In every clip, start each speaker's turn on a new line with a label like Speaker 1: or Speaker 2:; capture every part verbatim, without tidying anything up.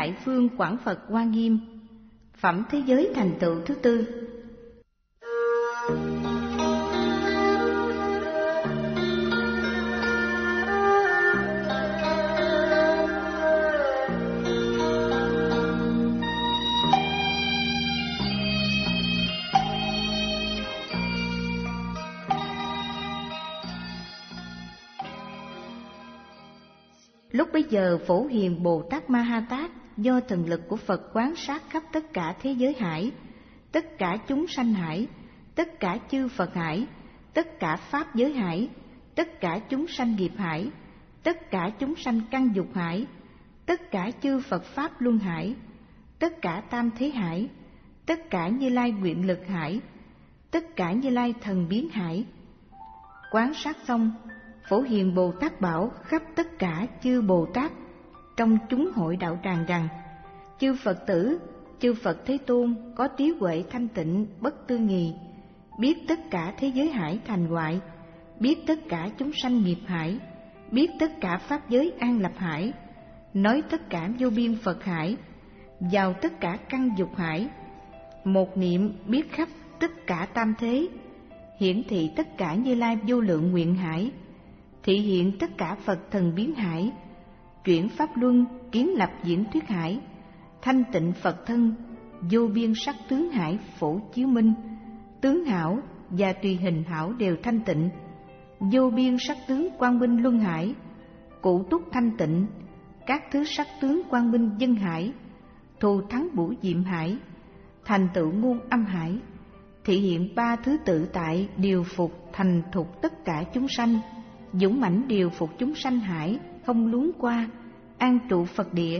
Speaker 1: Đại Phương Quảng Phật Hoa Nghiêm. Phẩm thế giới thành tựu thứ tư. Lúc bấy giờ Phổ Hiền Bồ Tát Ma Ha Tát do thần lực của Phật quán sát khắp tất cả thế giới hải, tất cả chúng sanh hải, tất cả chư Phật hải, tất cả pháp giới hải, tất cả chúng sanh nghiệp hải, tất cả chúng sanh căn dục hải, tất cả chư Phật pháp luân hải, tất cả tam thế hải, tất cả Như Lai nguyện lực hải, tất cả Như Lai thần biến hải. Quán sát xong, Phổ Hiền Bồ Tát bảo khắp tất cả chư Bồ Tát trong chúng hội đạo tràng rằng: chư Phật tử, chư Phật Thế Tôn có trí huệ thanh tịnh bất tư nghì, biết tất cả thế giới hải thành hoại, biết tất cả chúng sanh nghiệp hải, biết tất cả pháp giới an lập hải, nói tất cả vô biên Phật hải, vào tất cả căn dục hải, một niệm biết khắp tất cả tam thế, hiển thị tất cả Như Lai vô lượng nguyện hải, thị hiện tất cả Phật thần biến hải, chuyển pháp luân kiến lập diễn thuyết hải, thanh tịnh Phật thân, vô biên sắc tướng hải phổ chiếu minh, tướng hảo và tùy hình hảo đều thanh tịnh, vô biên sắc tướng quang minh luân hải, cụ túc thanh tịnh, các thứ sắc tướng quang minh dân hải, thù thắng bủ diệm hải, thành tựu ngôn âm hải, thị hiện ba thứ tự tại điều phục thành thục tất cả chúng sanh, dũng mãnh điều phục chúng sanh hải, không luống qua, an trụ Phật địa,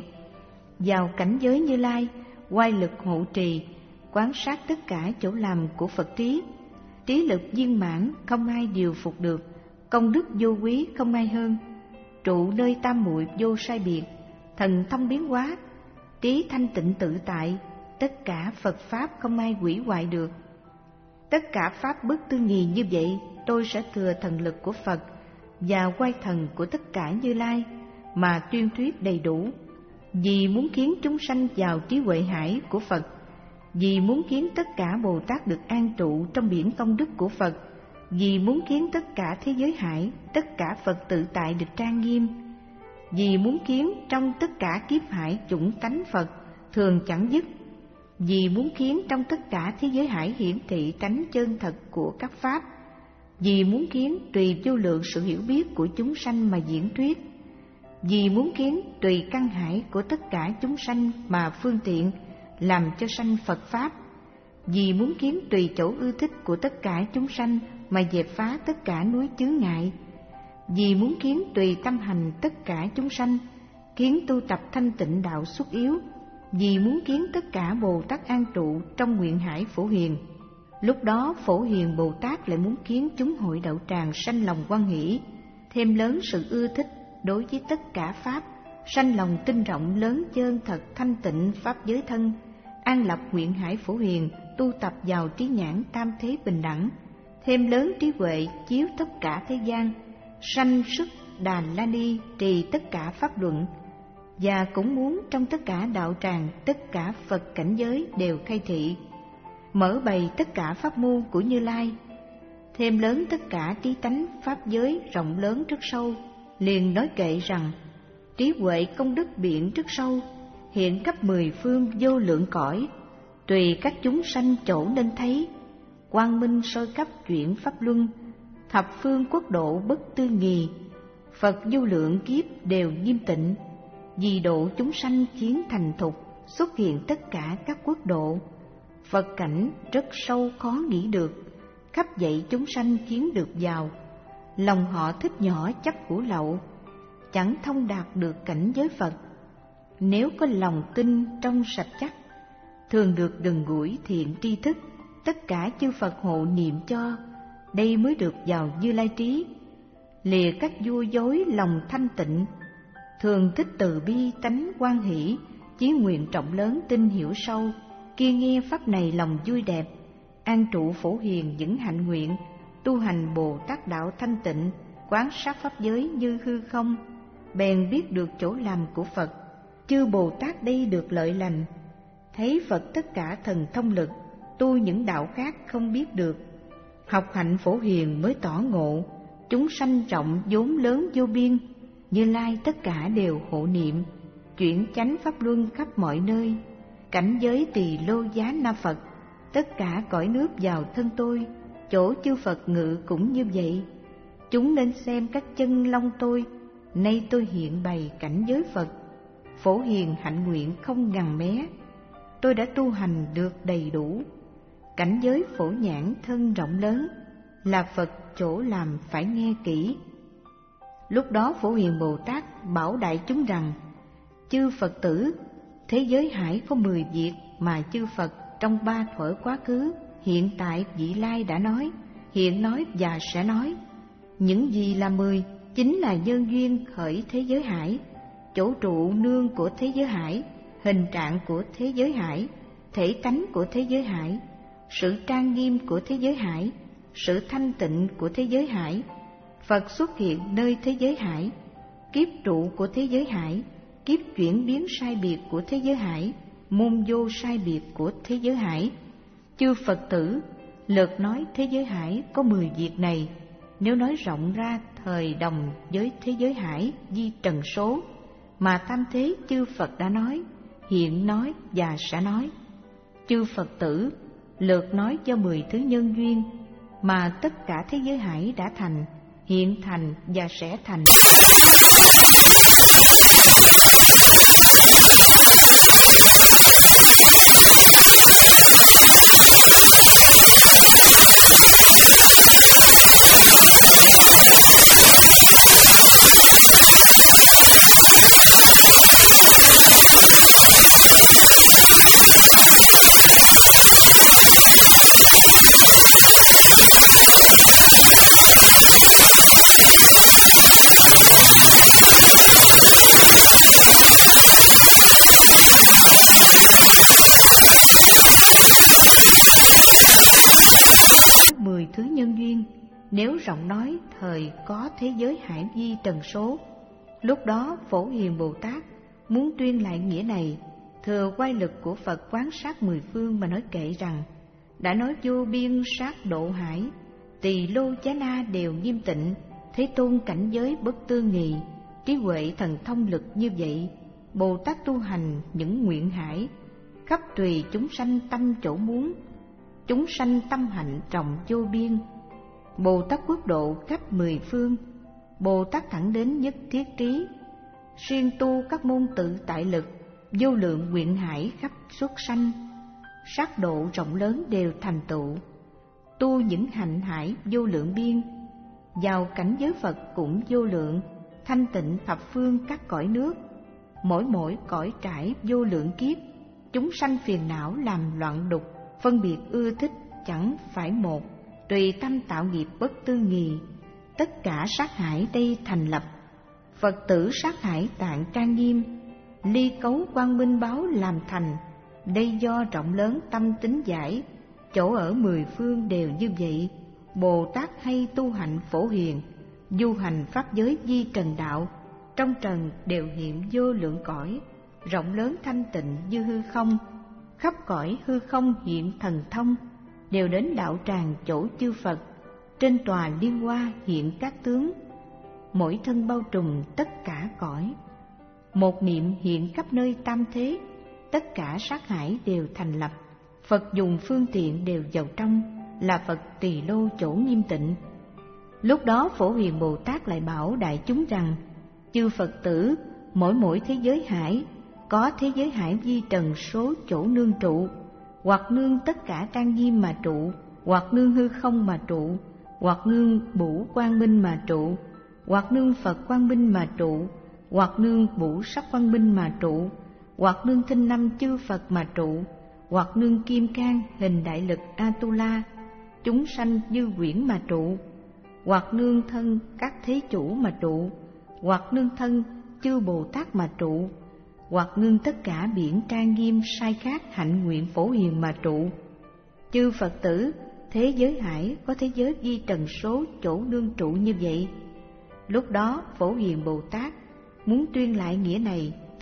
Speaker 1: vào cảnh giới Như Lai, oai lực hộ trì, quán sát tất cả chỗ làm của Phật trí, trí lực viên mãn không ai điều phục được, công đức vô quý không ai hơn, trụ nơi tam muội vô sai biệt, thần thông biến hóa, trí thanh tịnh tự tại, tất cả Phật pháp không ai hủy hoại được. Tất cả pháp bất tư nghì như vậy, tôi sẽ thừa thần lực của Phật và oai thần của tất cả Như Lai mà tuyên thuyết đầy đủ, vì muốn khiến chúng sanh vào trí huệ hải của Phật, vì muốn khiến tất cả Bồ Tát được an trụ trong biển công đức của Phật, vì muốn khiến tất cả thế giới hải, tất cả Phật tự tại được trang nghiêm, vì muốn khiến trong tất cả kiếp hải chủng tánh Phật thường chẳng dứt, vì muốn khiến trong tất cả thế giới hải hiển thị tánh chân thật của các pháp, vì muốn khiến tùy vô lượng sự hiểu biết của chúng sanh mà diễn thuyết, vì muốn khiến tùy căn hải của tất cả chúng sanh mà phương tiện làm cho sanh Phật pháp, vì muốn khiến tùy chỗ ưa thích của tất cả chúng sanh mà dẹp phá tất cả núi chướng ngại, vì muốn khiến tùy tâm hành tất cả chúng sanh, khiến tu tập thanh tịnh đạo xuất yếu, vì muốn khiến tất cả Bồ Tát an trụ trong nguyện hải Phổ Hiền. Lúc đó Phổ Hiền Bồ Tát lại muốn khiến chúng hội đạo tràng sanh lòng hoan hỷ, thêm lớn sự ưa thích đối với tất cả pháp, sanh lòng tin rộng lớn chân thật thanh tịnh pháp giới thân, an lập nguyện hải Phổ Hiền, tu tập vào trí nhãn tam thế bình đẳng, thêm lớn trí huệ chiếu tất cả thế gian, sanh sức Đà La Ni trì tất cả pháp luận, và cũng muốn trong tất cả đạo tràng tất cả Phật cảnh giới đều khai thị, mở bày tất cả pháp môn của Như Lai, thêm lớn tất cả trí tánh pháp giới rộng lớn rất sâu, liền nói kệ rằng: trí huệ công đức biển rất sâu, hiện khắp mười phương vô lượng cõi, tùy các chúng sanh chỗ nên thấy, quang minh soi khắp chuyển pháp luân, thập phương quốc độ bất tư nghì, Phật vô lượng kiếp đều nghiêm tịnh, vì độ chúng sanh chiến thành thục, xuất hiện tất cả các quốc độ, Phật cảnh rất sâu khó nghĩ được, khắp dạy chúng sanh chiến được vào, lòng họ thích nhỏ chấp của lậu, chẳng thông đạt được cảnh giới Phật. Nếu có lòng tin trong sạch chắc, thường được gần gũi thiện tri thức, tất cả chư Phật hộ niệm cho, đây mới được vào Như Lai trí. Lìa các vua dối lòng thanh tịnh, thường thích từ bi tánh hoan hỷ, chí nguyện trọng lớn tin hiểu sâu, kia nghe pháp này lòng vui đẹp, an trụ Phổ Hiền những hạnh nguyện, tu hành Bồ Tát đạo thanh tịnh, quán sát pháp giới như hư không, bèn biết được chỗ làm của Phật, chư Bồ Tát đây được lợi lành, thấy Phật tất cả thần thông lực, tu những đạo khác không biết được. Học hạnh phổ hiền mới tỏ ngộ, chúng sanh rộng vốn lớn vô biên, Như Lai tất cả đều hộ niệm, chuyển chánh pháp luân khắp mọi nơi. Cảnh giới Tỳ Lô Giá Na Phật, tất cả cõi nước vào thân tôi, chỗ chư Phật ngự cũng như vậy. Chúng nên xem các chân long tôi, nay tôi hiện bày cảnh giới Phật, phổ hiền hạnh nguyện không ngần mé. Tôi đã tu hành được đầy đủ, cảnh giới phổ nhãn thân rộng lớn, là Phật chỗ làm phải nghe kỹ. Lúc đó Phổ Hiền Bồ Tát bảo đại chúng rằng: chư Phật tử, thế giới hải có mười việc mà chư Phật trong ba thuở quá khứ, hiện tại, vị lai đã nói, hiện nói và sẽ nói. Những gì là mười? Chính là nhân duyên khởi thế giới hải, chỗ trụ nương của thế giới hải, hình trạng của thế giới hải, thể tánh của thế giới hải, sự trang nghiêm của thế giới hải, sự thanh tịnh của thế giới hải. Phật xuất hiện nơi thế giới hải, kiếp trụ của thế giới hải, kiếp chuyển biến sai biệt của thế giới hải, môn vô sai biệt của thế giới hải. Chư Phật tử, lượt nói thế giới hải có mười việc này, nếu nói rộng ra thời đồng với thế giới hải di trần số, mà tam thế chư Phật đã nói, hiện nói và sẽ nói. Chư Phật tử, lượt nói cho mười thứ nhân duyên mà tất cả thế giới hải đã thành, hiện thành và sẽ thành. Mười thứ nhân duyên, nếu rộng nói thời có thế giới hải vi trần số. Lúc đó Phổ Hiền Bồ Tát muốn tuyên lại nghĩa này, thừa oai lực của Phật quán sát mười phương mà nói kệ rằng: đã nói vô biên sát độ hải, Tỳ Lô Giá Na đều nghiêm tịnh, Thế Tôn cảnh giới bất tư nghì, trí huệ thần thông lực như vậy. Bồ Tát tu hành những nguyện hải, khắp tùy chúng sanh tâm chỗ muốn, chúng sanh tâm hạnh rộng vô biên. Bồ Tát quốc độ khắp mười phương, Bồ Tát thẳng đến nhất thiết trí, xuyên tu các môn tự tại lực, vô lượng nguyện hải khắp xuất sanh, sát độ rộng lớn đều thành tựu, tu những hạnh hải vô lượng biên, vào cảnh giới Phật cũng vô lượng, thanh tịnh thập phương các cõi nước, mỗi mỗi cõi trải vô lượng kiếp, chúng sanh phiền não làm loạn đục, phân biệt ưa thích chẳng phải một, tùy tâm tạo nghiệp bất tư nghì, tất cả sát hải đây thành lập. Phật tử sát hải tạng trang nghiêm, ly cấu quang minh báo làm thành, đây do rộng lớn tâm tính giải, chỗ ở mười phương đều như vậy. Bồ Tát hay tu hạnh phổ hiền, du hành pháp giới di trần đạo, trong trần đều hiện vô lượng cõi, rộng lớn thanh tịnh như hư không, khắp cõi hư không hiện thần thông, đều đến đạo tràng chỗ chư Phật, trên tòa liên hoa hiện các tướng, mỗi thân bao trùm tất cả cõi, một niệm hiện khắp nơi tam thế, tất cả sát hải đều thành lập. Phật dùng phương tiện đều vào trong, là Phật Tỳ Lô chỗ nghiêm tịnh. Lúc đó Phổ Hiền Bồ Tát lại bảo đại chúng rằng: chư Phật tử, mỗi mỗi thế giới hải có thế giới hải vi trần số chỗ nương trụ, hoặc nương tất cả trang nghiêm mà trụ, hoặc nương hư không mà trụ, hoặc nương bủ quang minh mà trụ, hoặc nương Phật quang minh mà trụ, hoặc nương bủ sắc quang minh mà trụ, hoặc nương thinh năm chư Phật mà trụ, hoặc nương kim cang hình đại lực Atula, chúng sanh dư quyển mà trụ, hoặc nương thân các thế chủ mà trụ, hoặc nương thân chư Bồ Tát mà trụ, hoặc nương tất cả biển trang nghiêm sai khác hạnh nguyện phổ hiền mà trụ. Chư Phật tử, thế giới hải có thế giới vi trần số chỗ nương trụ như vậy. Lúc đó Phổ Hiền Bồ Tát muốn tuyên lại nghĩa này,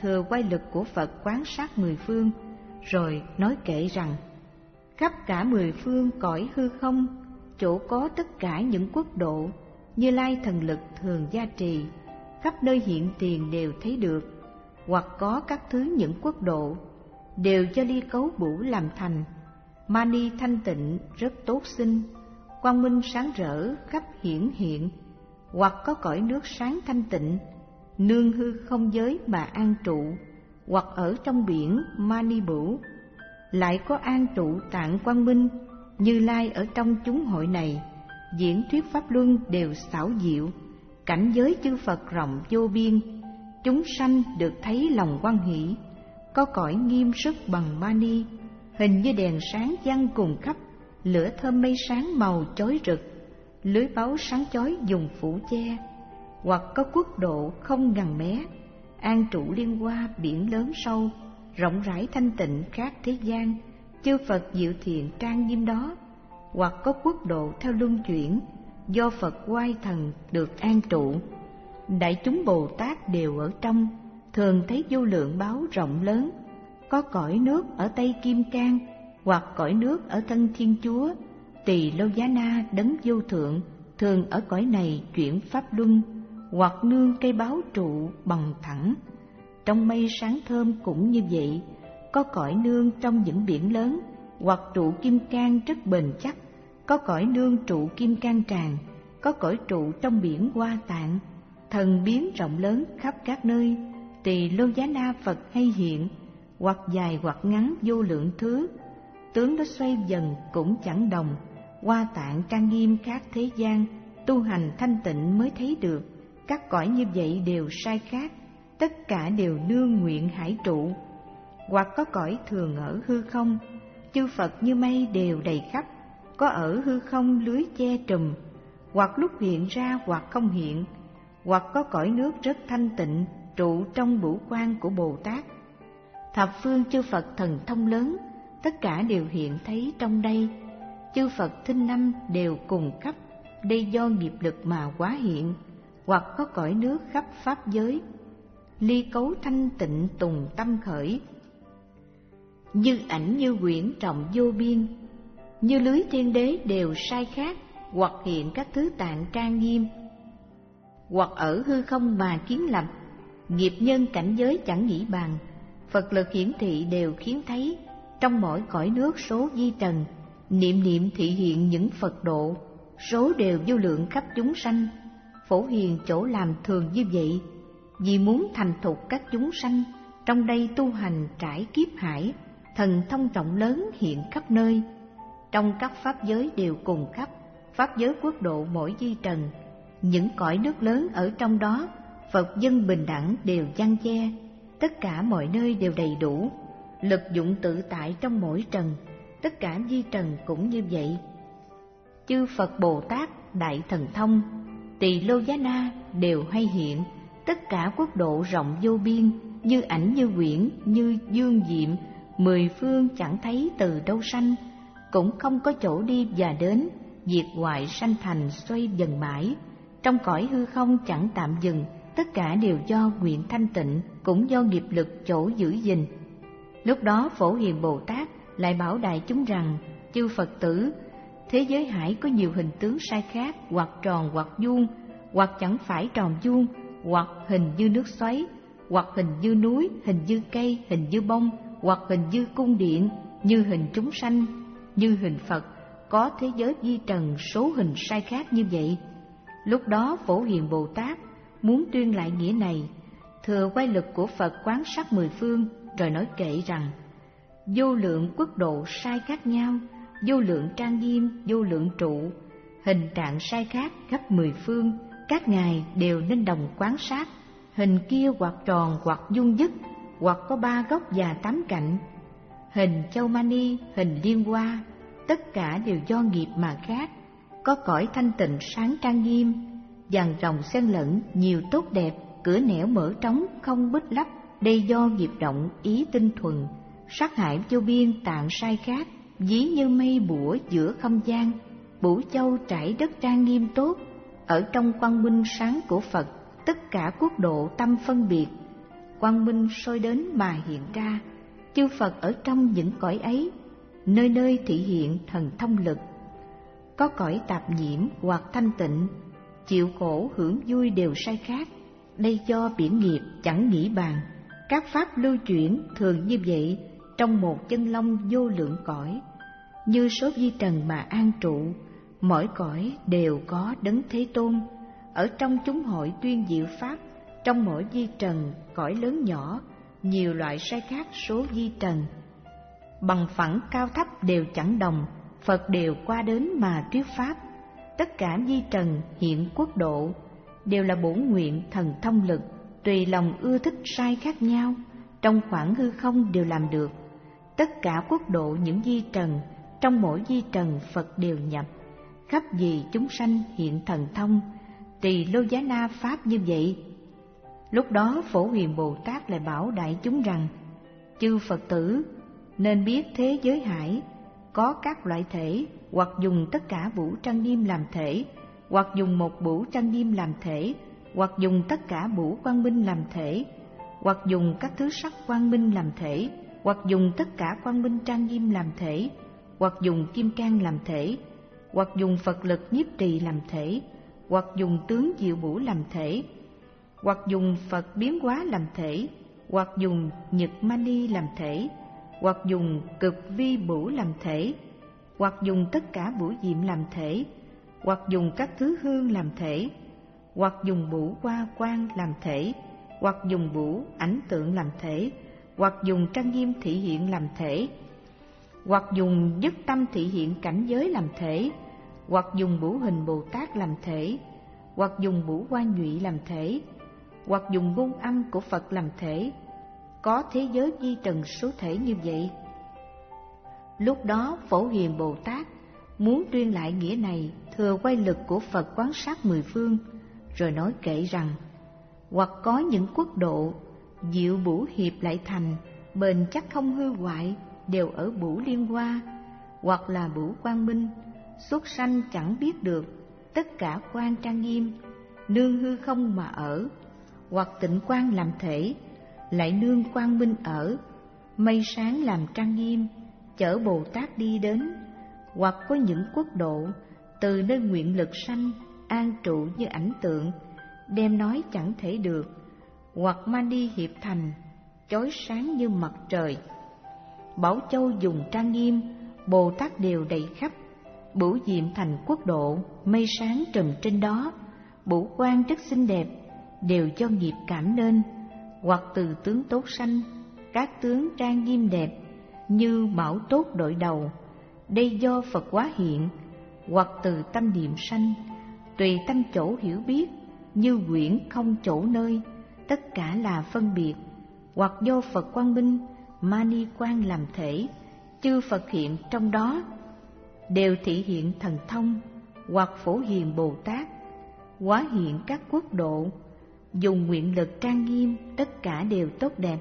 Speaker 1: thừa oai lực của Phật quán sát mười phương, rồi nói kệ rằng: khắp cả mười phương cõi hư không, chỗ có tất cả những quốc độ, Như Lai thần lực thường gia trì, khắp nơi hiện tiền đều thấy được. Hoặc có các thứ những quốc độ, đều do ly cấu bủ làm thành. Mani thanh tịnh rất tốt xinh, quang minh sáng rỡ khắp hiển hiện. Hoặc có cõi nước sáng thanh tịnh, nương hư không giới mà an trụ. Hoặc ở trong biển Mani bửu, lại có an trụ tạng quang minh. Như Lai ở trong chúng hội này, diễn thuyết pháp luân đều xảo diệu. Cảnh giới chư Phật rộng vô biên, chúng sanh được thấy lòng hoan hỷ. Có cõi nghiêm sức bằng Mani, hình như đèn sáng văng cùng khắp. Lửa thơm mây sáng màu chói rực, lưới báu sáng chói dùng phủ che. Hoặc có quốc độ không ngần mé, an trụ liên hoa biển lớn sâu, rộng rãi thanh tịnh khác thế gian. Chư Phật diệu thiện trang nghiêm đó. Hoặc có quốc độ theo luân chuyển, do Phật oai thần được an trụ. Đại chúng Bồ Tát đều ở trong, thường thấy vô lượng báu rộng lớn. Có cõi nước ở Tây Kim Cang, hoặc cõi nước ở thân Thiên Chúa. Tỳ Lô Giá Na đấng vô thượng, thường ở cõi này chuyển pháp luân. Hoặc nương cây báo trụ bằng thẳng, trong mây sáng thơm cũng như vậy. Có cõi nương trong những biển lớn, hoặc trụ kim cang rất bền chắc. Có cõi nương trụ kim cang tràng, có cõi trụ trong biển Hoa Tạng. Thần biến rộng lớn khắp các nơi, Tỳ Lô Giá Na Phật hay hiện. Hoặc dài hoặc ngắn vô lượng thứ, tướng nó xoay dần cũng chẳng đồng. Hoa Tạng trang nghiêm khác thế gian, tu hành thanh tịnh mới thấy được. Các cõi như vậy đều sai khác, tất cả đều nương nguyện hải trụ. Hoặc có cõi thường ở hư không, chư Phật như mây đều đầy khắp. Có ở hư không lưới che trùm, hoặc lúc hiện ra hoặc không hiện. Hoặc có cõi nước rất thanh tịnh, trụ trong bửu quan của Bồ Tát. Thập phương chư Phật thần thông lớn, tất cả đều hiện thấy trong đây. Chư Phật thinh năm đều cùng khắp, đây do nghiệp lực mà hóa hiện. Hoặc có cõi nước khắp pháp giới, ly cấu thanh tịnh tùng tâm khởi. Như ảnh như quyển trọng vô biên, như lưới thiên đế đều sai khác. Hoặc hiện các thứ tạng trang nghiêm, hoặc ở hư không mà kiến lập. Nghiệp nhân cảnh giới chẳng nghĩ bàn, Phật lực hiển thị đều khiến thấy. Trong mỗi cõi nước số di trần, niệm niệm thị hiện những Phật độ. Số đều vô lượng khắp chúng sanh, Phổ Hiền chỗ làm thường như vậy. Vì muốn thành thục các chúng sanh, trong đây tu hành trải kiếp hải. Thần thông rộng lớn hiện khắp nơi, trong các pháp giới đều cùng khắp. Pháp giới quốc độ mỗi di trần, những cõi nước lớn ở trong đó, Phật dân bình đẳng đều giăng che. Tất cả mọi nơi đều đầy đủ, lực dụng tự tại trong mỗi trần. Tất cả di trần cũng như vậy. Chư Phật Bồ Tát đại thần thông, Tỳ Lô Giá Na đều hay hiện. Tất cả quốc độ rộng vô biên, như ảnh như quyển, như dương diệm. Mười phương chẳng thấy từ đâu sanh, cũng không có chỗ đi và đến. Diệt hoại sanh thành xoay dần mãi, trong cõi hư không chẳng tạm dừng. Tất cả đều do nguyện thanh tịnh, cũng do nghiệp lực chỗ giữ gìn. Lúc đó Phổ Hiền Bồ Tát lại bảo đại chúng rằng: chư Phật tử, thế giới hải có nhiều hình tướng sai khác, hoặc tròn hoặc vuông, hoặc chẳng phải tròn vuông, hoặc hình như nước xoáy, hoặc hình như núi, hình như cây, hình như bông, hoặc hình như cung điện, như hình chúng sanh, như hình Phật. Có thế giới di trần số hình sai khác như vậy. Lúc đó Phổ Hiền Bồ Tát muốn tuyên lại nghĩa này, thừa oai lực của Phật quán sát mười phương, rồi nói kệ rằng: vô lượng quốc độ sai khác nhau, vô lượng trang nghiêm, vô lượng trụ, hình trạng sai khác khắp mười phương. Các ngài đều nên đồng quán sát. Hình kia hoặc tròn hoặc vuông vức, hoặc có ba góc và tám cạnh. Hình châu mani, hình liên hoa, tất cả đều do nghiệp mà khác. Có cõi thanh tịnh sáng trang nghiêm, dàn rồng xen lẫn nhiều tốt đẹp, cửa nẻo mở trống không bít lấp. Đây do nghiệp động ý tinh thuần. Sát hại vô biên tạng sai khác, ví như mây bủa giữa không gian. Bửu châu trải đất trang nghiêm tốt, ở trong quang minh sáng của Phật. Tất cả quốc độ tâm phân biệt, quang minh soi đến mà hiện ra. Chư Phật ở trong những cõi ấy, nơi nơi thị hiện thần thông lực. Có cõi tạp nhiễm hoặc thanh tịnh, chịu khổ hưởng vui đều sai khác. Đây do biển nghiệp chẳng nghĩ bàn. Các pháp lưu chuyển thường như vậy trong một chân long vô lượng cõi. Như số vi trần mà an trụ, mỗi cõi đều có Đấng Thế Tôn. Ở trong chúng hội tuyên diệu pháp, trong mỗi vi trần cõi lớn nhỏ, nhiều loại sai khác số vi trần. Bằng phẳng cao thấp đều chẳng đồng, Phật đều qua đến mà thuyết pháp. Tất cả vi trần hiện quốc độ, đều là bổn nguyện thần thông lực, tùy lòng ưa thích sai khác nhau, trong khoảng hư không đều làm được. Tất cả quốc độ những vi trần, trong mỗi vi trần Phật đều nhập, khắp vì chúng sanh hiện thần thông, tỳ lô giá na pháp như vậy. Lúc đó Phổ Hiền Bồ Tát lại bảo đại chúng rằng: chư Phật tử nên biết thế giới hải có các loại thể, hoặc dùng tất cả vũ trang nghiêm làm thể, hoặc dùng một vũ trang nghiêm làm thể, hoặc dùng tất cả vũ quang minh làm thể, hoặc dùng các thứ sắc quang minh làm thể, hoặc dùng tất cả quang minh trang nghiêm làm thể, hoặc dùng kim cang làm thể, hoặc dùng Phật lực nhiếp trì làm thể, hoặc dùng tướng diệu bổ làm thể, hoặc dùng Phật biến hóa làm thể, hoặc dùng nhật mani làm thể, hoặc dùng cực vi bổ làm thể, hoặc dùng tất cả bổ diệm làm thể, hoặc dùng các thứ hương làm thể, hoặc dùng bổ hoa quang làm thể, hoặc dùng bổ ảnh tượng làm thể, hoặc dùng trang nghiêm thị hiện làm thể, hoặc dùng dứt tâm thị hiện cảnh giới làm thể, hoặc dùng bổ hình Bồ Tát làm thể, hoặc dùng bổ hoa nhụy làm thể, hoặc dùng ngôn âm của Phật làm thể. Có thế giới vi trần số thể như vậy. Lúc đó Phổ Hiền Bồ Tát muốn tuyên lại nghĩa này, thừa quay lực của Phật quán sát mười phương, rồi nói kệ rằng: hoặc có những quốc độ diệu bổ hiệp lại thành, bền chắc không hư hoại, đều ở bổ liên hoa, hoặc là bổ quang minh, xuất sanh chẳng biết được, tất cả quan trang nghiêm, nương hư không mà ở, hoặc tịnh quang làm thể, lại nương quang minh ở, mây sáng làm trang nghiêm, chở Bồ Tát đi đến. Hoặc có những quốc độ từ nơi nguyện lực sanh, an trụ như ảnh tượng, đem nói chẳng thể được, hoặc mani hiệp thành, chói sáng như mặt trời. Bảo châu dùng trang nghiêm, Bồ Tát đều đầy khắp, bửu diệm thành quốc độ, mây sáng trùm trên đó, bửu quang rất xinh đẹp, đều do nghiệp cảm nên. Hoặc từ tướng tốt sanh, các tướng trang nghiêm đẹp, như mão tốt đội đầu, đây do Phật hóa hiện. Hoặc từ tâm niệm sanh, tùy tâm chỗ hiểu biết, như quyển không chỗ nơi, tất cả là phân biệt. Hoặc do Phật quang minh, mani quang làm thể, chư Phật hiện trong đó, đều thị hiện thần thông. Hoặc Phổ Hiền Bồ Tát hóa hiện các quốc độ, dùng nguyện lực trang nghiêm, tất cả đều tốt đẹp.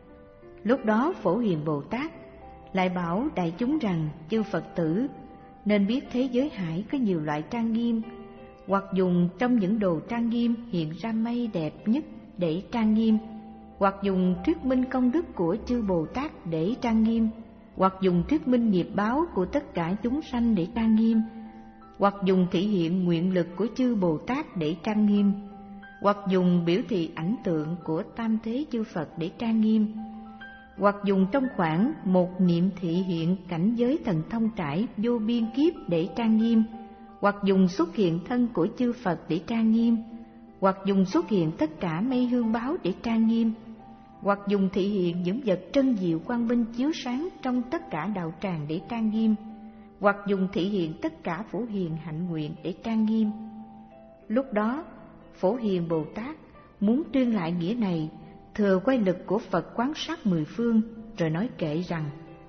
Speaker 1: Lúc đó Phổ Hiền Bồ Tát lại bảo đại chúng rằng: chư Phật tử nên biết thế giới hải có nhiều loại trang nghiêm, hoặc dùng trong những đồ trang nghiêm hiện ra mây đẹp nhất để trang nghiêm, hoặc dùng thuyết minh công đức của chư Bồ Tát để trang nghiêm, hoặc dùng thuyết minh nghiệp báo của tất cả chúng sanh để trang nghiêm, hoặc dùng thị hiện nguyện lực của chư Bồ Tát để trang nghiêm, hoặc dùng biểu thị ảnh tượng của tam thế chư Phật để trang nghiêm, hoặc dùng trong khoảng một niệm thị hiện cảnh giới thần thông trải vô biên kiếp để trang nghiêm, hoặc dùng xuất hiện thân của chư Phật để trang nghiêm, hoặc dùng xuất hiện tất cả mây hương báo để trang nghiêm, hoặc dùng thị hiện những vật trân diệu quang minh chiếu sáng trong tất cả đạo tràng để trang nghiêm, hoặc dùng thị hiện tất cả phổ hiền hạnh nguyện để trang nghiêm. Lúc đó Phổ Hiền Bồ Tát muốn tuyên lại nghĩa này, thừa quay lực của Phật quán sát mười phương, rồi nói kệ rằng: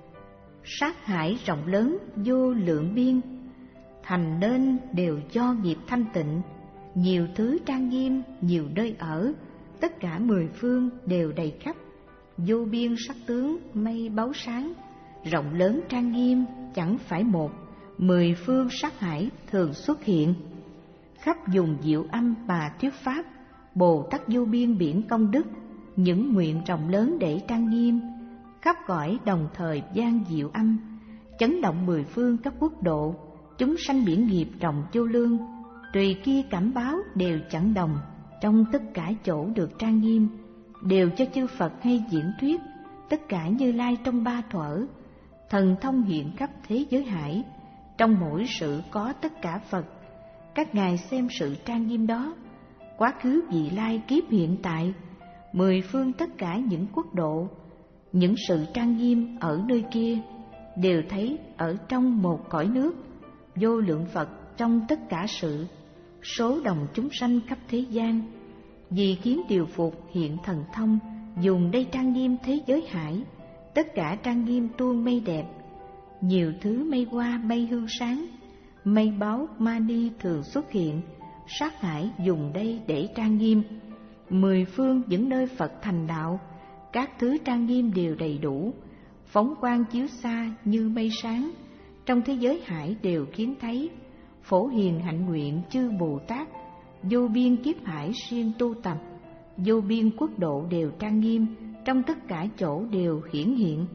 Speaker 1: sát hải rộng lớn vô lượng biên, thành nên đều do nghiệp thanh tịnh, nhiều thứ trang nghiêm, nhiều nơi ở, tất cả mười phương đều đầy khắp, vô biên sắc tướng mây báu sáng, rộng lớn trang nghiêm chẳng phải một, mười phương sát hải thường xuất hiện, khắp dùng diệu âm bà thuyết pháp, Bồ Tát vô biên biển công đức, những nguyện rộng lớn để trang nghiêm, khắp cõi đồng thời vang diệu âm, chấn động mười phương các quốc độ, chúng sanh biển nghiệp rộng vô lương, tùy kia cảm báo đều chẳng đồng, trong tất cả chỗ được trang nghiêm, đều cho chư Phật hay diễn thuyết, tất cả Như Lai trong ba thuở, thần thông hiện khắp thế giới hải, trong mỗi sự có tất cả Phật, các ngài xem sự trang nghiêm đó, quá khứ vị lai kiếp hiện tại, mười phương tất cả những quốc độ, những sự trang nghiêm ở nơi kia, đều thấy ở trong một cõi nước, vô lượng Phật trong tất cả sự, số đồng chúng sanh khắp thế gian, vì khiến điều phục hiện thần thông, dùng đây trang nghiêm thế giới hải, tất cả trang nghiêm tuôn mây đẹp, nhiều thứ mây hoa mây hương sáng, mây báo mani thường xuất hiện, sát hải dùng đây để trang nghiêm, mười phương những nơi Phật thành đạo, các thứ trang nghiêm đều đầy đủ, phóng quang chiếu xa như mây sáng, trong thế giới hải đều khiến thấy, phổ hiền hạnh nguyện chư Bồ Tát, vô biên kiếp hải siêng tu tập, vô biên quốc độ đều trang nghiêm, trong tất cả chỗ đều hiển hiện.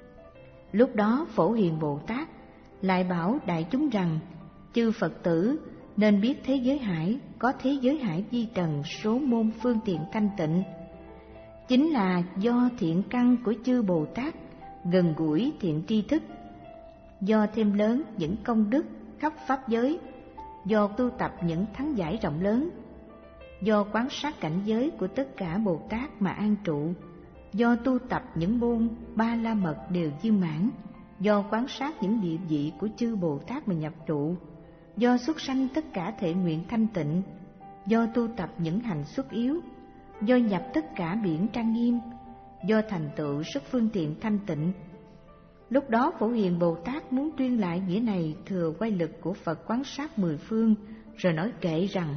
Speaker 1: Lúc đó Phổ Hiền Bồ Tát lại bảo đại chúng rằng, chư Phật tử nên biết thế giới hải có thế giới hải vi trần số môn phương tiện thanh tịnh, chính là do thiện căn của chư Bồ Tát gần gũi thiện tri thức, do thêm lớn những công đức khắp pháp giới, do tu tập những thắng giải rộng lớn, do quan sát cảnh giới của tất cả Bồ Tát mà an trụ, do tu tập những môn ba la mật đều viên mãn, do quan sát những địa vị của chư Bồ Tát mà nhập trụ, do xuất sanh tất cả thể nguyện thanh tịnh, do tu tập những hành xuất yếu, do nhập tất cả biển trang nghiêm, do thành tựu sức phương tiện thanh tịnh. Lúc đó Phổ Hiền Bồ Tát muốn tuyên lại nghĩa này thừa quay lực của Phật quán sát mười phương, rồi nói kệ rằng,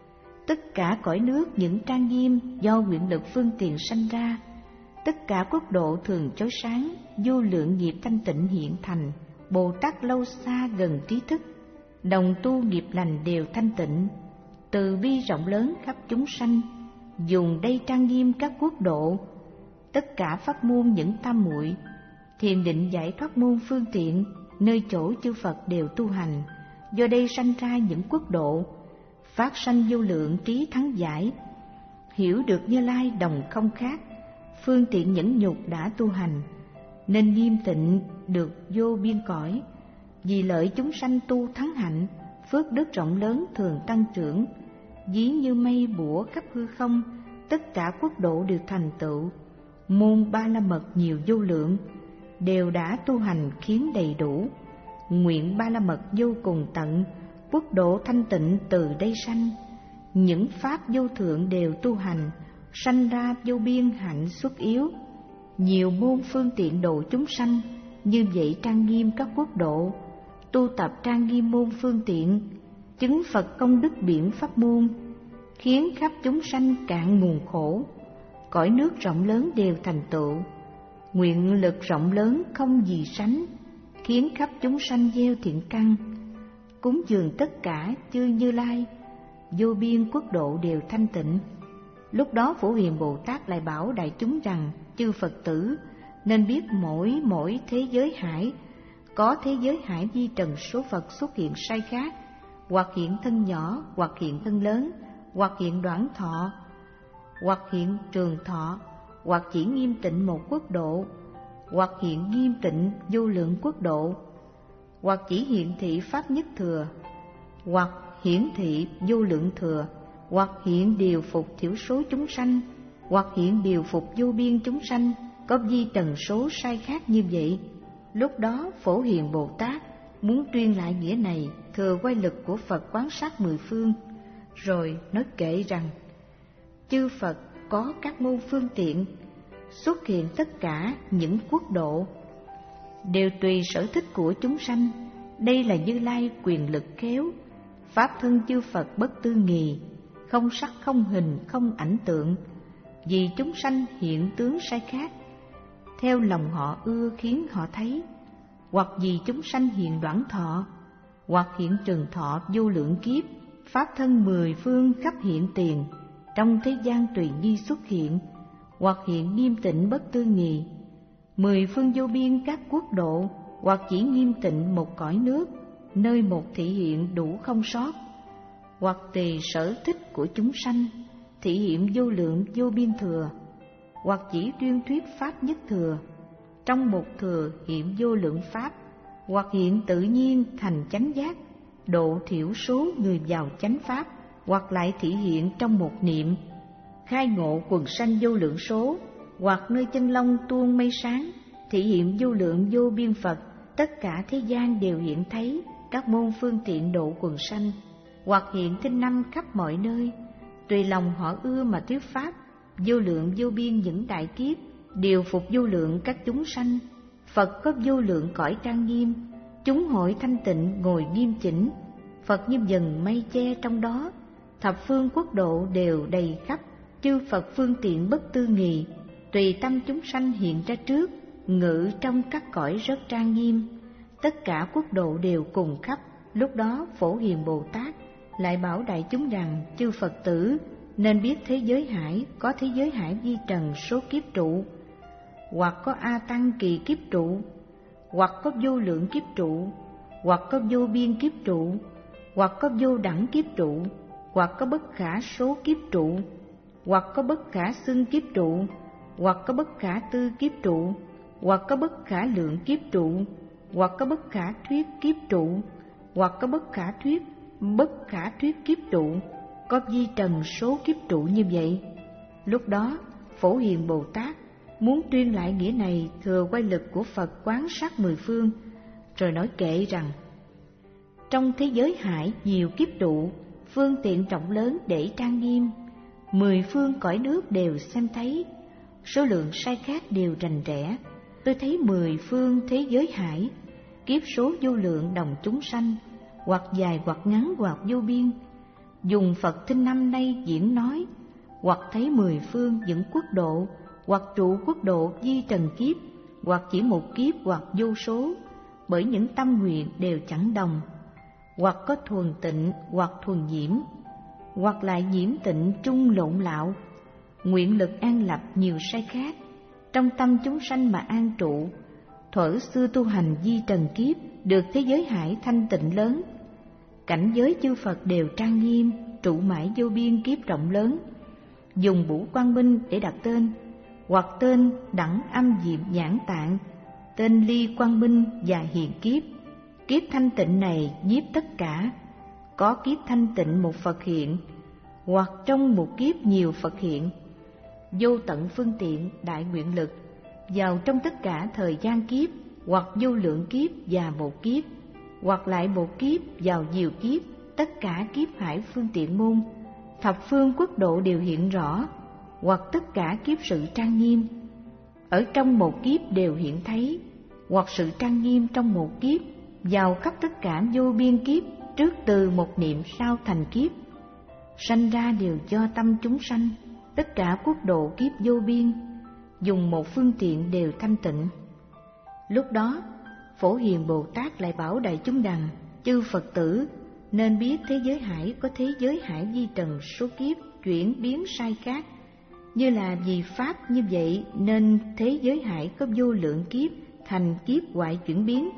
Speaker 1: tất cả cõi nước những trang nghiêm do nguyện lực phương tiện sanh ra, tất cả quốc độ thường chói sáng, vô lượng nghiệp thanh tịnh hiện thành, Bồ Tát lâu xa gần trí thức, đồng tu nghiệp lành đều thanh tịnh, từ bi rộng lớn khắp chúng sanh, dùng đây trang nghiêm các quốc độ, tất cả pháp môn những tam muội, thiền định giải thoát môn phương tiện, nơi chỗ chư Phật đều tu hành, do đây sanh ra những quốc độ, phát sanh vô lượng trí thắng giải, hiểu được Như Lai đồng không khác, phương tiện nhẫn nhục đã tu hành, nên nghiêm tịnh được vô biên cõi, vì lợi chúng sanh tu thắng hạnh, phước đức rộng lớn thường tăng trưởng, ví như mây bủa khắp hư không, tất cả quốc độ đều thành tựu, môn ba la mật nhiều vô lượng, đều đã tu hành khiến đầy đủ, nguyện ba la mật vô cùng tận, quốc độ thanh tịnh từ đây sanh, những pháp vô thượng đều tu hành, sanh ra vô biên hạnh xuất yếu, nhiều môn phương tiện độ chúng sanh, như vậy trang nghiêm các quốc độ, tu tập trang nghiêm môn phương tiện, chứng Phật công đức biển pháp môn, khiến khắp chúng sanh cạn nguồn khổ, cõi nước rộng lớn đều thành tựu, nguyện lực rộng lớn không gì sánh, khiến khắp chúng sanh gieo thiện căn, cúng dường tất cả chư Như Lai, vô biên quốc độ đều thanh tịnh. Lúc đó Phổ Hiền Bồ Tát lại bảo đại chúng rằng, chư Phật tử nên biết mỗi mỗi thế giới hải có thế giới hải vi trần số Phật xuất hiện sai khác, hoặc hiện thân nhỏ, hoặc hiện thân lớn, hoặc hiện đoạn thọ, hoặc hiện trường thọ, hoặc chỉ nghiêm tịnh một quốc độ, hoặc hiện nghiêm tịnh vô lượng quốc độ, hoặc chỉ hiện thị pháp nhất thừa, hoặc hiển thị vô lượng thừa, hoặc hiện điều phục thiểu số chúng sanh, hoặc hiện điều phục vô biên chúng sanh, có vi trần số sai khác như vậy. Lúc đó Phổ Hiền Bồ Tát muốn tuyên lại nghĩa này thừa quay lực của Phật quán sát mười phương, rồi nói kệ rằng, chư Phật có các môn phương tiện, xuất hiện tất cả những quốc độ, đều tùy sở thích của chúng sanh, đây là Như Lai quyền lực khéo, pháp thân chư Phật bất tư nghì, không sắc không hình không ảnh tượng, vì chúng sanh hiện tướng sai khác, theo lòng họ ưa khiến họ thấy, hoặc vì chúng sanh hiện đoạn thọ, hoặc hiện trường thọ vô lượng kiếp, pháp thân mười phương khắp hiện tiền, trong thế gian tùy nhi xuất hiện, hoặc hiện nghiêm tịnh bất tư nghì. Mười phương vô biên các quốc độ, hoặc chỉ nghiêm tịnh một cõi nước, nơi một thị hiện đủ không sót. Hoặc tùy sở thích của chúng sanh, thị hiện vô lượng vô biên thừa. Hoặc chỉ tuyên thuyết pháp nhất thừa, trong một thừa hiện vô lượng pháp. Hoặc hiện tự nhiên thành chánh giác, độ thiểu số người vào chánh pháp. Hoặc lại thị hiện trong một niệm, khai ngộ quần sanh vô lượng số. Hoặc nơi chân long tuôn mây sáng, thị hiện vô lượng vô biên Phật. Tất cả thế gian đều hiện thấy các môn phương tiện độ quần sanh. Hoặc hiện thinh năm khắp mọi nơi, tùy lòng họ ưa mà thuyết pháp. Vô lượng vô biên những đại kiếp, điều phục vô lượng các chúng sanh. Phật có vô lượng cõi trang nghiêm, chúng hội thanh tịnh ngồi nghiêm chỉnh. Phật như dần mây che trong đó, thập phương quốc độ đều đầy khắp. Chư Phật phương tiện bất tư nghì, tùy tâm chúng sanh hiện ra trước, ngự trong các cõi rất trang nghiêm. Tất cả quốc độ đều cùng khắp. Lúc đó Phổ Hiền Bồ Tát lại bảo đại chúng rằng: chư Phật tử nên biết thế giới hải có thế giới hải vi trần số kiếp trụ, hoặc có A Tăng kỳ kiếp trụ, hoặc có vô lượng kiếp trụ, hoặc có vô biên kiếp trụ, hoặc có vô đẳng kiếp trụ, hoặc có bất khả số kiếp trụ, hoặc có bất khả xưng kiếp trụ, hoặc có bất khả tư kiếp trụ, hoặc có bất khả lượng kiếp trụ, hoặc có bất khả thuyết kiếp trụ, hoặc có bất khả thuyết bất khả thuyết kiếp trụ, có vi trần số kiếp trụ như vậy. Lúc đó Phổ Hiền Bồ Tát muốn tuyên lại nghĩa này thừa quay lực của Phật quán sát mười phương, rồi nói kệ rằng: trong thế giới hải nhiều kiếp trụ, phương tiện rộng lớn để trang nghiêm, mười phương cõi nước đều xem thấy, số lượng sai khác đều rành rẽ. Tôi thấy mười phương thế giới hải, kiếp số vô lượng đồng chúng sanh, hoặc dài hoặc ngắn hoặc vô biên. Dùng Phật thinh năm nay diễn nói, hoặc thấy mười phương những quốc độ, hoặc trụ quốc độ di trần kiếp, hoặc chỉ một kiếp hoặc vô số, bởi những tâm nguyện đều chẳng đồng, hoặc có thuần tịnh hoặc thuần nhiễm, hoặc lại nhiễm tịnh trung lộn lạo. Nguyện lực an lập nhiều sai khác, trong tâm chúng sanh mà an trụ. Thuở xưa tu hành di trần kiếp, được thế giới hải thanh tịnh lớn. Cảnh giới chư Phật đều trang nghiêm, trụ mãi vô biên kiếp rộng lớn. Dùng Bủ Quang Minh để đặt tên, hoặc tên Đẳng Âm Diệm Nhãn Tạng, tên Ly Quang Minh và Hiền Kiếp. Kiếp thanh tịnh này nhiếp tất cả, có kiếp thanh tịnh một Phật hiện, hoặc trong một kiếp nhiều Phật hiện. Vô tận phương tiện đại nguyện lực, vào trong tất cả thời gian kiếp, hoặc vô lượng kiếp và một kiếp, hoặc lại một kiếp vào nhiều kiếp, tất cả kiếp hải phương tiện môn, thập phương quốc độ đều hiện rõ, hoặc tất cả kiếp sự trang nghiêm, ở trong một kiếp đều hiện thấy, hoặc sự trang nghiêm trong một kiếp, vào khắp tất cả vô biên kiếp, trước từ một niệm sau thành kiếp. Sanh ra đều do tâm chúng sanh, tất cả quốc độ kiếp vô biên, dùng một phương tiện đều thanh tịnh. Lúc đó Phổ Hiền Bồ Tát lại bảo đại chúng rằng: chư Phật tử nên biết thế giới hải có thế giới hải vi trần số kiếp chuyển biến sai khác. Như là vì pháp như vậy nên thế giới hải có vô lượng kiếp thành kiếp hoại chuyển biến.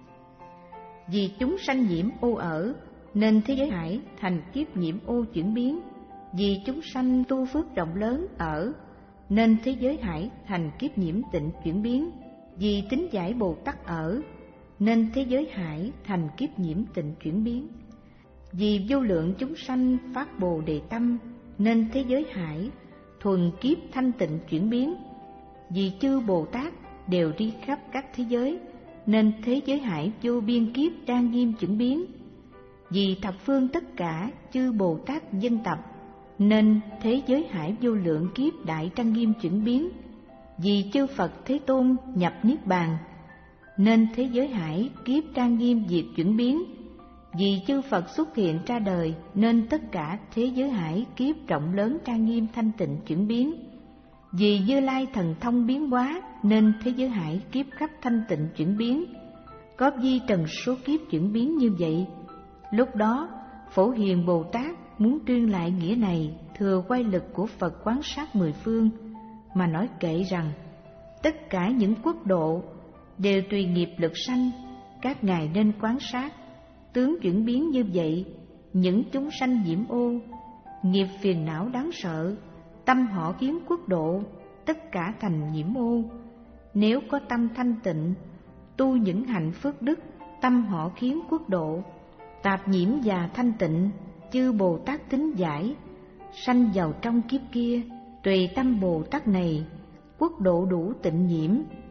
Speaker 1: Vì chúng sanh nhiễm ô ở nên thế giới hải thành kiếp nhiễm ô chuyển biến. Vì chúng sanh tu phước rộng lớn ở nên thế giới hải thành kiếp nhiễm tịnh chuyển biến. Vì tính giải Bồ Tát ở nên thế giới hải thành kiếp nhiễm tịnh chuyển biến. Vì vô lượng chúng sanh phát Bồ Đề tâm nên thế giới hải thuần kiếp thanh tịnh chuyển biến. Vì chư Bồ Tát đều đi khắp các thế giới nên thế giới hải vô biên kiếp trang nghiêm chuyển biến. Vì thập phương tất cả chư Bồ Tát dân tập nên thế giới hải vô lượng kiếp đại trang nghiêm chuyển biến. Vì chư Phật Thế Tôn nhập Niết Bàn nên thế giới hải kiếp trang nghiêm diệt chuyển biến. Vì chư Phật xuất hiện ra đời nên tất cả thế giới hải kiếp rộng lớn trang nghiêm thanh tịnh chuyển biến. Vì Như Lai thần thông biến hóa nên thế giới hải kiếp khắp thanh tịnh chuyển biến. Có vi trần số kiếp chuyển biến như vậy. Lúc đó Phổ Hiền Bồ Tát muốn tuyên lại nghĩa này thừa quay lực của Phật quán sát mười phương, mà nói kệ rằng tất cả những quốc độ đều tùy nghiệp lực sanh, các ngài nên quan sát tướng chuyển biến như vậy. Những chúng sanh nhiễm ô, nghiệp phiền não đáng sợ, tâm họ khiến quốc độ tất cả thành nhiễm ô. Nếu có tâm thanh tịnh, tu những hạnh phước đức, tâm họ khiến quốc độ tạp nhiễm và thanh tịnh. Chư Bồ Tát tính giải, sanh vào trong kiếp kia, tùy tâm Bồ Tát này, quốc độ đủ tịnh nhiễm.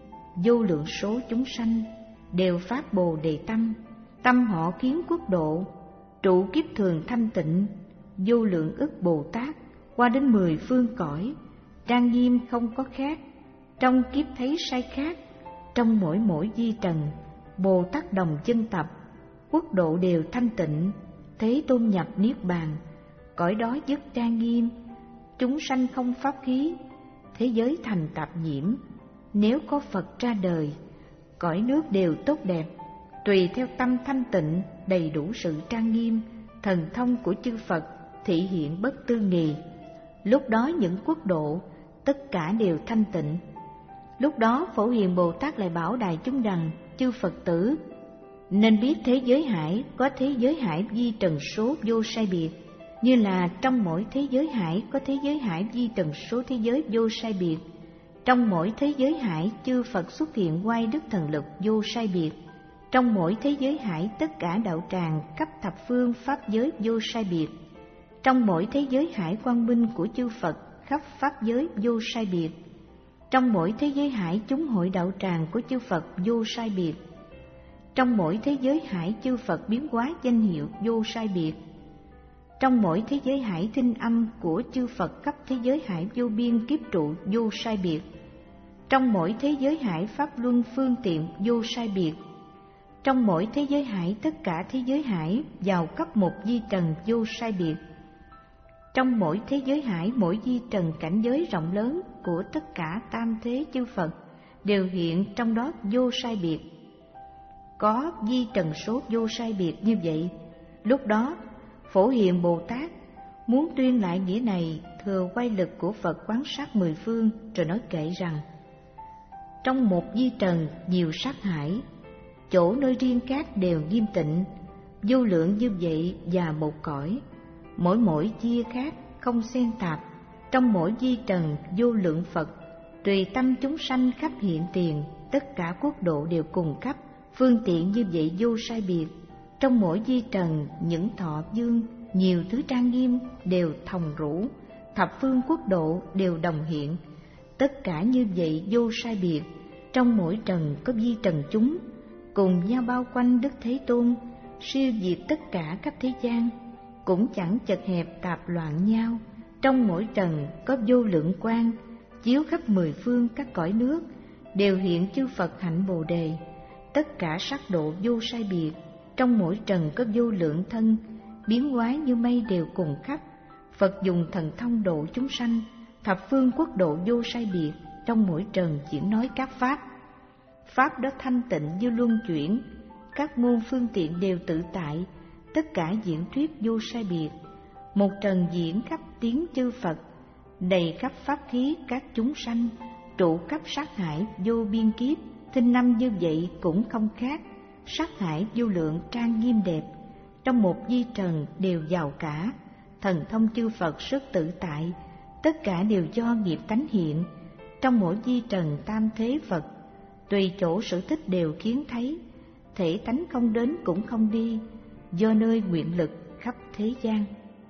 Speaker 1: Vô lượng số chúng sanh đều phát Bồ Đề tâm, tâm họ khiến quốc độ trụ kiếp thường thanh tịnh. Vô lượng ức Bồ Tát qua đến mười phương cõi, trang nghiêm không có khác, trong kiếp thấy sai khác. Trong mỗi mỗi di trần, Bồ Tát đồng chân tập, quốc độ đều thanh tịnh. Thế Tôn nhập niết bàn, cõi đó dứt trang nghiêm, chúng sanh không pháp khí, thế giới thành tạp nhiễm. Nếu có Phật ra đời, cõi nước đều tốt đẹp, tùy theo tâm thanh tịnh, đầy đủ sự trang nghiêm. Thần thông của chư Phật thị hiện bất tư nghì. Lúc đó những quốc độ tất cả đều thanh tịnh. Lúc đó Phổ Hiền Bồ Tát lại bảo đại chúng rằng: chư Phật tử nên biết thế giới hải có thế giới hải vi trần số vô sai biệt, như là trong mỗi thế giới hải có thế giới hải vi trần số thế giới vô sai biệt. Trong mỗi thế giới hải chư Phật xuất hiện oai đức thần lực vô sai biệt. Trong mỗi thế giới hải tất cả đạo tràng khắp thập phương pháp giới vô sai biệt. Trong mỗi thế giới hải quang minh của chư Phật khắp pháp giới vô sai biệt. Trong mỗi thế giới hải chúng hội đạo tràng của chư Phật vô sai biệt. Trong mỗi thế giới hải chư Phật biến hóa danh hiệu vô sai biệt. Trong mỗi thế giới hải thinh âm của chư Phật khắp thế giới hải vô biên kiếp trụ vô sai biệt. Trong mỗi thế giới hải pháp luân phương tiện vô sai biệt. Trong mỗi thế giới hải tất cả thế giới hải vào cấp một di trần vô sai biệt. Trong mỗi thế giới hải mỗi di trần cảnh giới rộng lớn của tất cả tam thế chư Phật đều hiện trong đó vô sai biệt. Có di trần số vô sai biệt như vậy, lúc đó Phổ Hiền Bồ Tát muốn tuyên lại nghĩa này, thừa quay lực của Phật quán sát mười phương, rồi nói kệ rằng: trong một di trần nhiều sát hải, chỗ nơi riêng các đều nghiêm tịnh, vô lượng như vậy và một cõi, mỗi mỗi chia khác không xen tạp. Trong mỗi di trần vô lượng Phật, tùy tâm chúng sanh khắp hiện tiền, tất cả quốc độ đều cùng khắp, phương tiện như vậy vô sai biệt. Trong mỗi di trần những thọ dương, nhiều thứ trang nghiêm đều thòng rũ, thập phương quốc độ đều đồng hiện, tất cả như vậy vô sai biệt. Trong mỗi trần có di trần chúng, cùng nhau bao quanh Đức Thế Tôn, siêu diệt tất cả các thế gian, cũng chẳng chật hẹp tạp loạn nhau. Trong mỗi trần có vô lượng quang, chiếu khắp mười phương các cõi nước, đều hiện chư Phật hạnh Bồ Đề, tất cả sắc độ vô sai biệt. Trong mỗi trần có vô lượng thân, biến hóa như mây đều cùng khắp. Phật dùng thần thông độ chúng sanh, thập phương quốc độ vô sai biệt. Trong mỗi trần diễn nói các pháp, pháp đó thanh tịnh như luân chuyển, các môn phương tiện đều tự tại, tất cả diễn thuyết vô sai biệt. Một trần diễn khắp tiếng chư Phật, đầy khắp pháp khí các chúng sanh, trụ khắp sát hải vô biên kiếp. Thinh năm như vậy cũng không khác, sát hải vô lượng trang nghiêm đẹp. Trong một di trần đều giàu cả, thần thông chư Phật rất tự tại, tất cả đều do nghiệp tánh hiện. Trong mỗi di trần tam thế Phật, tùy chỗ sở thích đều khiến thấy, thể tánh không đến cũng không đi, do nơi nguyện lực khắp thế gian.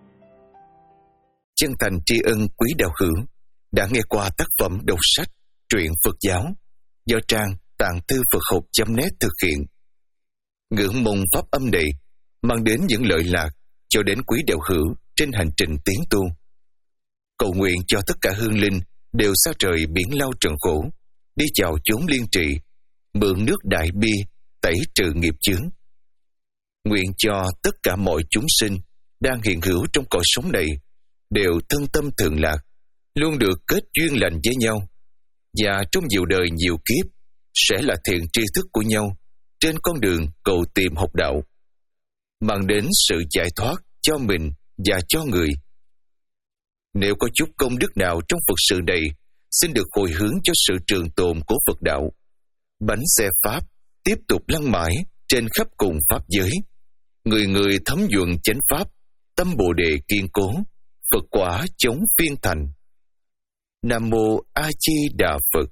Speaker 2: Chân thành tri ân quý đạo hữu đã nghe qua tác phẩm đọc sách truyện Phật giáo do trang tạng thư Phật học chấm net thực hiện. Ngưỡng mong pháp âm này mang đến những lợi lạc cho đến quý đạo hữu trên hành trình tiến tu. Cầu nguyện cho tất cả hương linh đều xa trời biển lao trần khổ, đi chào chốn liên trị, mượn nước đại bi tẩy trừ nghiệp chướng. Nguyện cho tất cả mọi chúng sinh đang hiện hữu trong cõi sống này đều thân tâm thường lạc, luôn được kết duyên lành với nhau, và trong nhiều đời nhiều kiếp sẽ là thiện tri thức của nhau trên con đường cầu tìm học đạo, mang đến sự giải thoát cho mình và cho người. Nếu có chút công đức nào trong Phật sự này, xin được hồi hướng cho sự trường tồn của Phật đạo. Bánh xe Pháp tiếp tục lăn mãi trên khắp cùng Pháp giới. Người người thấm nhuần chánh Pháp, tâm Bồ Đề kiên cố, Phật quả chống phiên thành. Nam Mô A Di Đà Phật.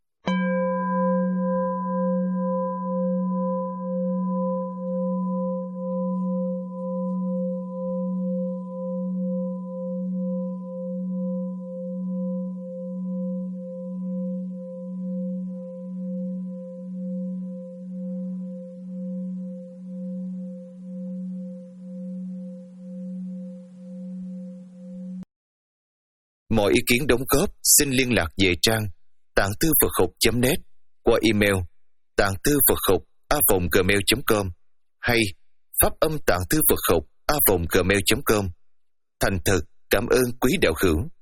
Speaker 2: Mọi ý kiến đóng góp xin liên lạc về trang tạng thư Phật học chấm net qua email tạng thư Phật học a vòng gmail chấm com hay pháp âm tạng thư Phật học a vòng gmail chấm com. Thành thật cảm ơn quý đạo hữu.